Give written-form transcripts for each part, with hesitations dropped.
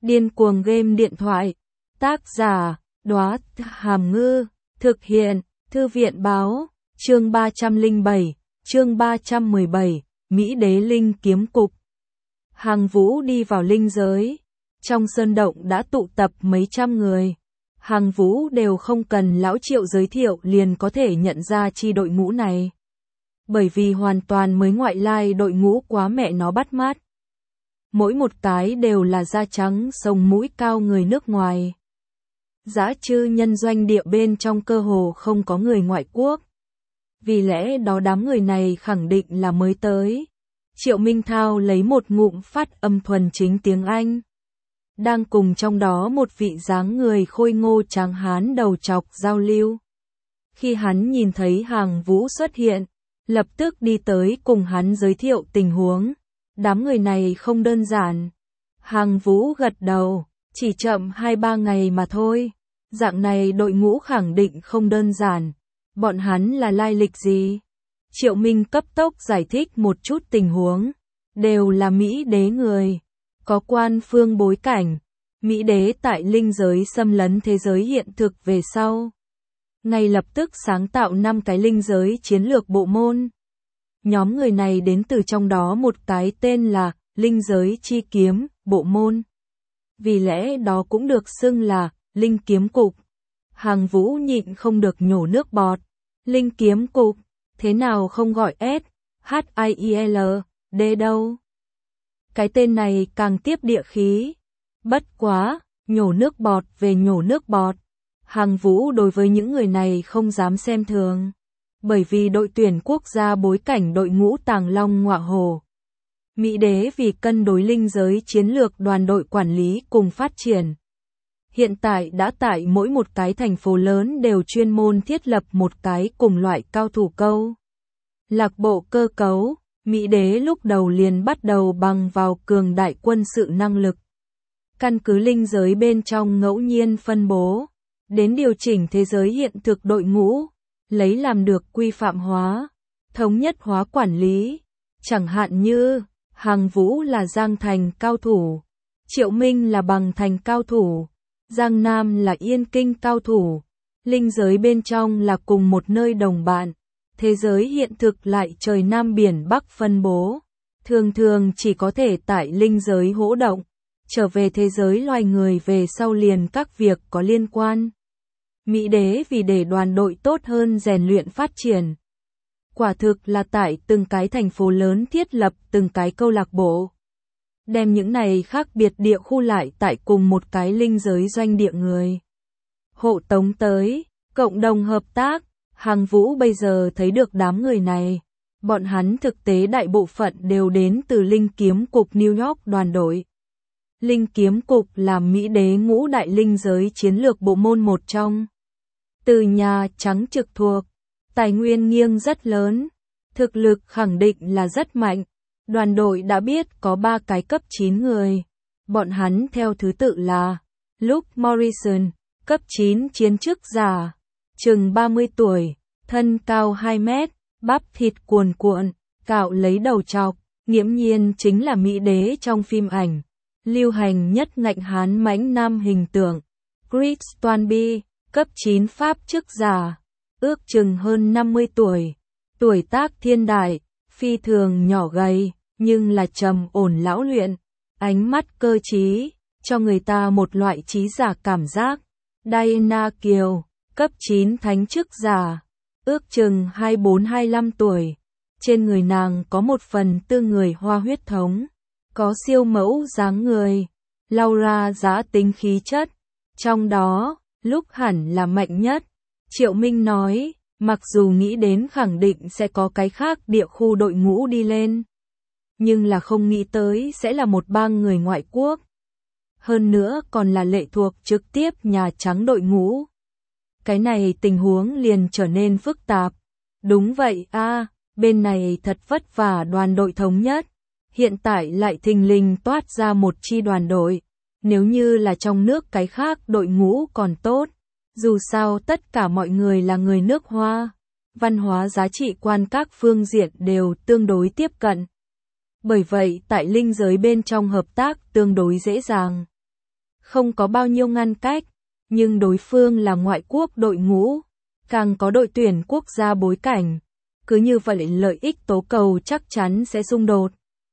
Điên cuồng game điện thoại. Tác giả, Đóa Hàm Ngư. Thực hiện, Thư viện báo. Chương 307, chương 317, Mỹ Đế Linh Kiếm Cục. Hàng Vũ đi vào linh giới. Trong sơn động đã tụ tập mấy trăm người. Hàng Vũ đều không cần lão Triệu giới thiệu liền có thể nhận ra chi đội ngũ này. Bởi vì hoàn toàn mới ngoại lai, đội ngũ quá mẹ nó bắt mắt. Mỗi một cái đều là da trắng sống mũi cao người nước ngoài. Dã chư nhân doanh địa bên trong cơ hồ không có người ngoại quốc. Vì lẽ đó đám người này khẳng định là mới tới. Triệu Minh Thao lấy một ngụm phát âm thuần chính tiếng Anh. Đang cùng trong đó một vị dáng người khôi ngô tráng hán đầu trọc giao lưu. Khi hắn nhìn thấy Hàng Vũ xuất hiện, lập tức đi tới cùng hắn giới thiệu tình huống. Đám người này không đơn giản. Hàng Vũ gật đầu, chỉ chậm 2-3 ngày mà thôi. Dạng này đội ngũ khẳng định không đơn giản. Bọn hắn là lai lịch gì? Triệu Minh cấp tốc giải thích một chút tình huống. Đều là Mỹ Đế người. Có quan phương bối cảnh. Mỹ Đế tại linh giới xâm lấn thế giới hiện thực về sau. Ngay lập tức sáng tạo 5 cái linh giới chiến lược bộ môn. Nhóm người này đến từ trong đó một cái tên là Linh Giới Chi Kiếm, bộ môn. Vì lẽ đó cũng được xưng là Linh Kiếm Cục. Hàng Vũ nhịn không được nhổ nước bọt. Linh Kiếm Cục, thế nào không gọi S, H-I-I-L, D đâu? Cái tên này càng tiếp địa khí. Bất quá, nhổ nước bọt về nhổ nước bọt. Hàng Vũ đối với những người này không dám xem thường. Bởi vì đội tuyển quốc gia bối cảnh đội ngũ Tàng Long Ngọa Hổ. Mỹ Đế vì cân đối linh giới chiến lược đoàn đội quản lý cùng phát triển. Hiện tại đã tại mỗi một cái thành phố lớn đều chuyên môn thiết lập một cái cùng loại cao thủ câu lạc bộ cơ cấu. Mỹ Đế lúc đầu liền bắt đầu bằng vào cường đại quân sự năng lực. Căn cứ linh giới bên trong ngẫu nhiên phân bố, đến điều chỉnh thế giới hiện thực đội ngũ, lấy làm được quy phạm hóa, thống nhất hóa quản lý. Chẳng hạn như, Hàng Vũ là Giang Thành cao thủ, Triệu Minh là Bằng Thành cao thủ, Giang Nam là Yên Kinh cao thủ. Linh giới bên trong là cùng một nơi đồng bạn, thế giới hiện thực lại trời Nam biển Bắc phân bố. Thường thường chỉ có thể tại linh giới hỗ động, trở về thế giới loài người về sau liền các việc có liên quan. Mỹ Đế vì để đoàn đội tốt hơn rèn luyện phát triển. Quả thực là tại từng cái thành phố lớn thiết lập từng cái câu lạc bộ. Đem những này khác biệt địa khu lại tại cùng một cái linh giới doanh địa người. Hộ tống tới, cộng đồng hợp tác. Hàng Vũ bây giờ thấy được đám người này. Bọn hắn thực tế đại bộ phận đều đến từ Linh Kiếm Cục New York đoàn đội. Linh Kiếm Cục là Mỹ Đế ngũ đại linh giới chiến lược bộ môn một trong. Từ Nhà Trắng trực thuộc, tài nguyên nghiêng rất lớn, thực lực khẳng định là rất mạnh. Đoàn đội đã biết có 3 cái cấp 9 người. Bọn hắn theo thứ tự là Luke Morrison, cấp 9 chiến chức giả, chừng 30 tuổi, thân cao 2 mét, bắp thịt cuồn cuộn, cạo lấy đầu trọc, nghiễm nhiên chính là Mỹ Đế trong phim ảnh. Lưu hành nhất ngạnh hán mãnh nam hình tượng. Chris Toynbee, cấp 9 pháp chức giả, ước chừng hơn 50 tuổi, tuổi tác thiên đại, phi thường nhỏ gầy, nhưng là trầm ổn lão luyện, ánh mắt cơ trí, cho người ta một loại trí giả cảm giác. Diana Kiều, cấp 9 thánh chức giả, ước chừng 24-25 tuổi, trên người nàng có một phần tư người Hoa huyết thống, có siêu mẫu dáng người. Laura giá tính khí chất, trong đó, lúc hẳn là mạnh nhất. Triệu Minh nói, mặc dù nghĩ đến khẳng định sẽ có cái khác địa khu đội ngũ đi lên, nhưng là không nghĩ tới sẽ là một bang người ngoại quốc. Hơn nữa còn là lệ thuộc trực tiếp Nhà Trắng đội ngũ. Cái này tình huống liền trở nên phức tạp. Đúng vậy a, bên này thật vất vả đoàn đội thống nhất. Hiện tại lại thình lình toát ra một chi đoàn đội. Nếu như là trong nước cái khác đội ngũ còn tốt. Dù sao tất cả mọi người là người nước Hoa. Văn hóa giá trị quan các phương diện đều tương đối tiếp cận. Bởi vậy tại linh giới bên trong hợp tác tương đối dễ dàng. không có bao nhiêu ngăn cách, nhưng đối phương là ngoại quốc đội ngũ, càng có đội tuyển quốc gia bối cảnh. Cứ như vậy lợi ích tố cầu chắc chắn sẽ xung đột.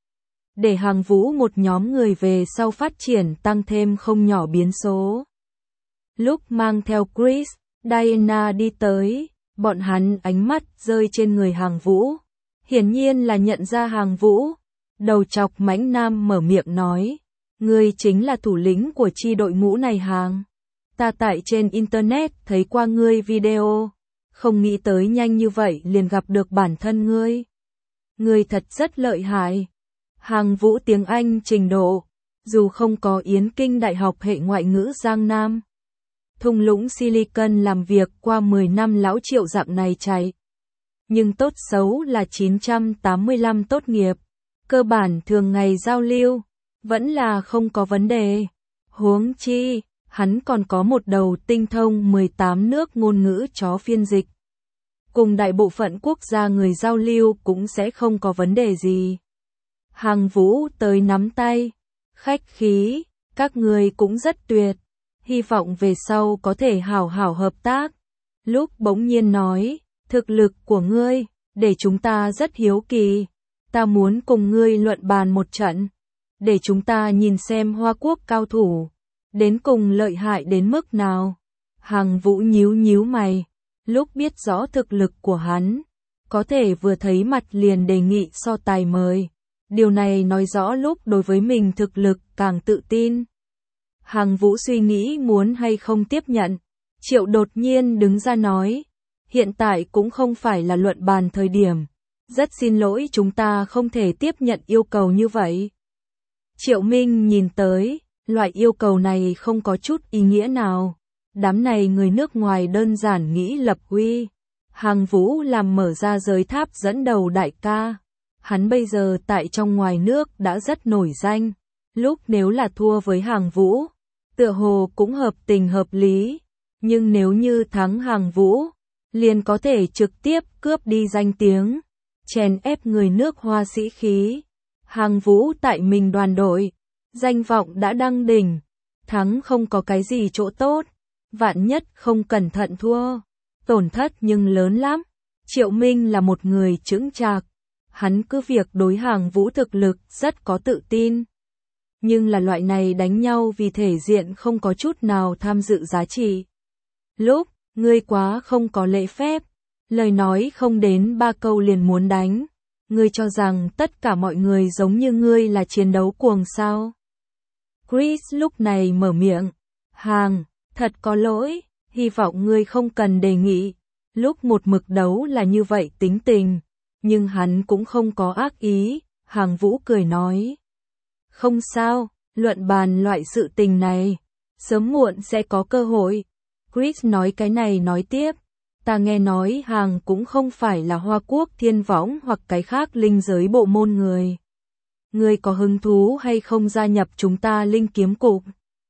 Để hàng Vũ một nhóm người về sau phát triển tăng thêm không nhỏ biến số. Lúc mang theo Chris, Diana đi tới, bọn hắn ánh mắt rơi trên người hàng Vũ. Hiển nhiên là nhận ra hàng Vũ. Đầu chọc mãnh nam mở miệng nói, ngươi chính là thủ lĩnh của chi đội ngũ này hàng. Ta tại trên internet thấy qua ngươi video, không nghĩ tới nhanh như vậy liền gặp được bản thân ngươi. Ngươi thật rất lợi hại. Hàng Vũ tiếng Anh trình độ, dù không có Yến Kinh Đại học hệ ngoại ngữ Giang Nam. Thung lũng Silicon làm việc qua 10 năm lão Triệu dạng này chạy. Nhưng tốt xấu là 985 tốt nghiệp, cơ bản thường ngày giao lưu, vẫn là không có vấn đề. Huống chi, hắn còn có một đầu tinh thông 18 nước ngôn ngữ chó phiên dịch. Cùng đại bộ phận quốc gia người giao lưu cũng sẽ không có vấn đề gì. Hàng Vũ tới nắm tay, khách khí, các người cũng rất tuyệt, hy vọng về sau có thể hảo hảo hợp tác. Lúc bỗng nhiên nói, thực lực của ngươi, để chúng ta rất hiếu kỳ, ta muốn cùng ngươi luận bàn một trận, để chúng ta nhìn xem Hoa Quốc cao thủ, đến cùng lợi hại đến mức nào. Hàng Vũ nhíu nhíu mày, lúc biết rõ thực lực của hắn, có thể vừa thấy mặt liền đề nghị so tài mời. Điều này nói rõ lúc đối với mình thực lực càng tự tin. Hàng Vũ suy nghĩ muốn hay không tiếp nhận. Triệu đột nhiên đứng ra nói, hiện tại cũng không phải là luận bàn thời điểm. Rất xin lỗi chúng ta không thể tiếp nhận yêu cầu như vậy. Triệu Minh nhìn tới, loại yêu cầu này không có chút ý nghĩa nào. Đám này người nước ngoài đơn giản nghĩ lập uy. Hàng Vũ làm mở ra giới tháp dẫn đầu đại ca. Hắn bây giờ tại trong ngoài nước đã rất nổi danh. Lúc nếu là thua với Hàng Vũ, tựa hồ cũng hợp tình hợp lý. Nhưng nếu như thắng Hàng Vũ, liền có thể trực tiếp cướp đi danh tiếng, chèn ép người nước Hoa sĩ khí. Hàng Vũ tại mình đoàn đội, danh vọng đã đăng đỉnh, thắng không có cái gì chỗ tốt, vạn nhất không cẩn thận thua, tổn thất nhưng lớn lắm. Triệu Minh là một người chững chạc, hắn cứ việc đối Hàng Vũ thực lực rất có tự tin. Nhưng là loại này đánh nhau vì thể diện không có chút nào tham dự giá trị. Lúc, ngươi quá không có lễ phép, lời nói không đến 3 câu liền muốn đánh. Ngươi cho rằng tất cả mọi người giống như ngươi là chiến đấu cuồng sao? Chris lúc này mở miệng, Hàng, thật có lỗi, hy vọng ngươi không cần đề nghị. Lúc một mực đấu là như vậy tính tình, nhưng hắn cũng không có ác ý. Hàng Vũ cười nói, không sao, luận bàn loại sự tình này, sớm muộn sẽ có cơ hội. Chris nói cái này nói tiếp, ta nghe nói Hàng cũng không phải là Hoa Quốc Thiên Võng hoặc cái khác linh giới bộ môn người. Ngươi có hứng thú hay không gia nhập chúng ta Linh Kiếm Cục?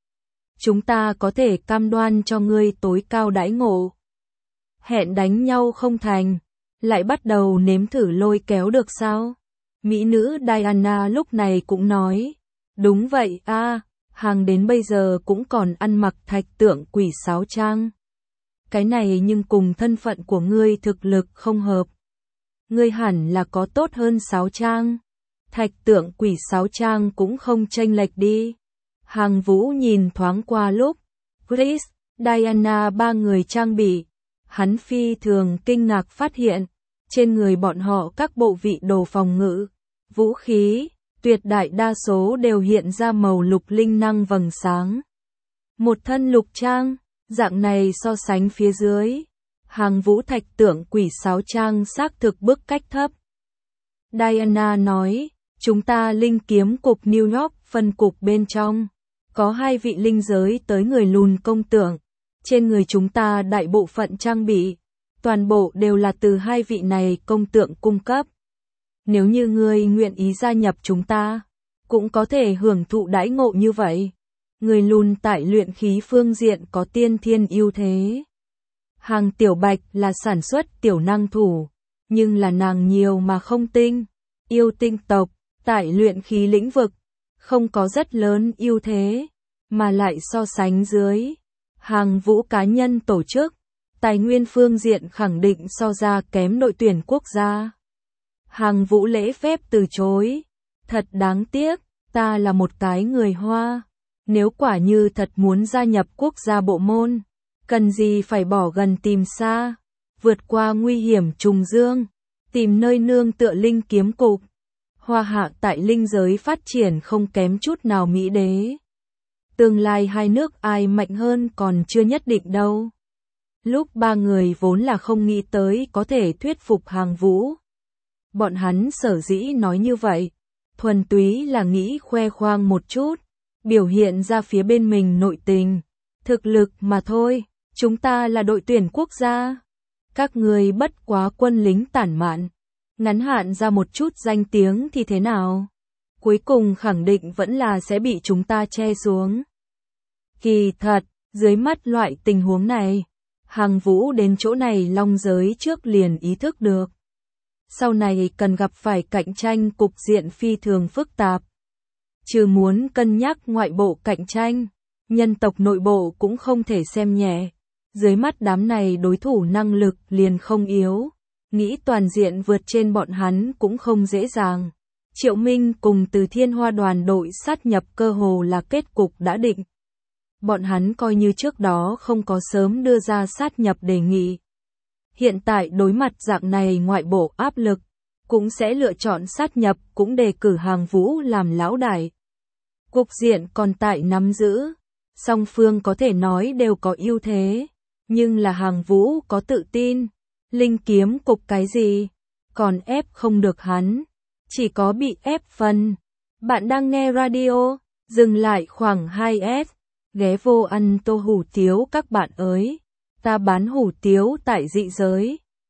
Chúng ta có thể cam đoan cho ngươi tối cao đãi ngộ. Hẹn đánh nhau không thành, lại bắt đầu nếm thử lôi kéo được sao? Mỹ nữ Diana lúc này cũng nói, đúng vậy a, Hàng đến bây giờ cũng còn ăn mặc thạch tượng quỷ sáo trang. Cái này nhưng cùng thân phận của ngươi thực lực không hợp. Ngươi hẳn là có tốt hơn sáo trang. Thạch tượng quỷ sáo trang cũng không chênh lệch đi. Hàng Vũ nhìn thoáng qua lúc Chris, Diana ba người trang bị. Hắn phi thường kinh ngạc phát hiện, trên người bọn họ các bộ vị đồ phòng ngự, vũ khí, tuyệt đại đa số đều hiện ra màu lục linh năng vầng sáng. Một thân lục trang, dạng này so sánh phía dưới, Hàng Vũ thạch tượng quỷ sáo trang xác thực bước cách thấp. Diana nói, chúng ta Linh Kiếm Cục New York phân cục bên trong, có 2 vị linh giới tới người lùn công tượng, trên người chúng ta đại bộ phận trang bị, toàn bộ đều là từ 2 vị này công tượng cung cấp. Nếu như ngươi nguyện ý gia nhập chúng ta, cũng có thể hưởng thụ đãi ngộ như vậy. Người lùn tại luyện khí phương diện có tiên thiên ưu thế. Hàng Tiểu Bạch là sản xuất tiểu năng thủ, nhưng là nàng nhiều mà không tinh. Yêu tinh tộc, tại luyện khí lĩnh vực, không có rất lớn ưu thế. mà lại so sánh dưới hàng vũ cá nhân tổ chức, tài nguyên phương diện khẳng định so ra kém đội tuyển quốc gia. Hàng vũ lễ phép từ chối. Thật đáng tiếc, ta là một cái người Hoa. Nếu quả như thật muốn gia nhập quốc gia bộ môn, cần gì phải bỏ gần tìm xa, vượt qua nguy hiểm trùng dương, tìm nơi nương tựa linh kiếm cục. Hoa hạ tại linh giới phát triển không kém chút nào Mỹ đế. Tương lai hai nước ai mạnh hơn còn chưa nhất định đâu. Lúc ba người vốn là không nghĩ tới có thể thuyết phục Hàng Vũ. Bọn hắn sở dĩ nói như vậy, thuần túy là nghĩ khoe khoang một chút, biểu hiện ra phía bên mình nội tình, thực lực mà thôi. Chúng ta là đội tuyển quốc gia. Các người bất quá quân lính tản mạn, ngắn hạn ra một chút danh tiếng thì thế nào? Cuối cùng khẳng định vẫn là sẽ bị chúng ta che xuống. Kỳ thật, dưới mắt loại tình huống này, Hàng Vũ đến chỗ này long giới trước liền ý thức được. Sau này cần gặp phải cạnh tranh cục diện phi thường phức tạp. Trừ muốn cân nhắc ngoại bộ cạnh tranh, nhân tộc nội bộ cũng không thể xem nhẹ. Dưới mắt đám này đối thủ năng lực liền không yếu, nghĩ toàn diện vượt trên bọn hắn cũng không dễ dàng. Triệu Minh cùng Từ Thiên Hoa đoàn đội sát nhập cơ hồ là kết cục đã định. Bọn hắn coi như trước đó không có sớm đưa ra sát nhập đề nghị. Hiện tại đối mặt dạng này ngoại bộ áp lực, cũng sẽ lựa chọn sát nhập, cũng đề cử Hàng Vũ làm lão đại. Cục diện còn tại nắm giữ, song phương có thể nói đều có ưu thế, nhưng là Hàng Vũ có tự tin, linh kiếm cục cái gì, còn ép không được hắn, chỉ có bị ép phần. Bạn đang nghe radio, dừng lại khoảng 2S, ghé vô ăn tô hủ tiếu các bạn ơi, ta bán hủ tiếu tại dị giới.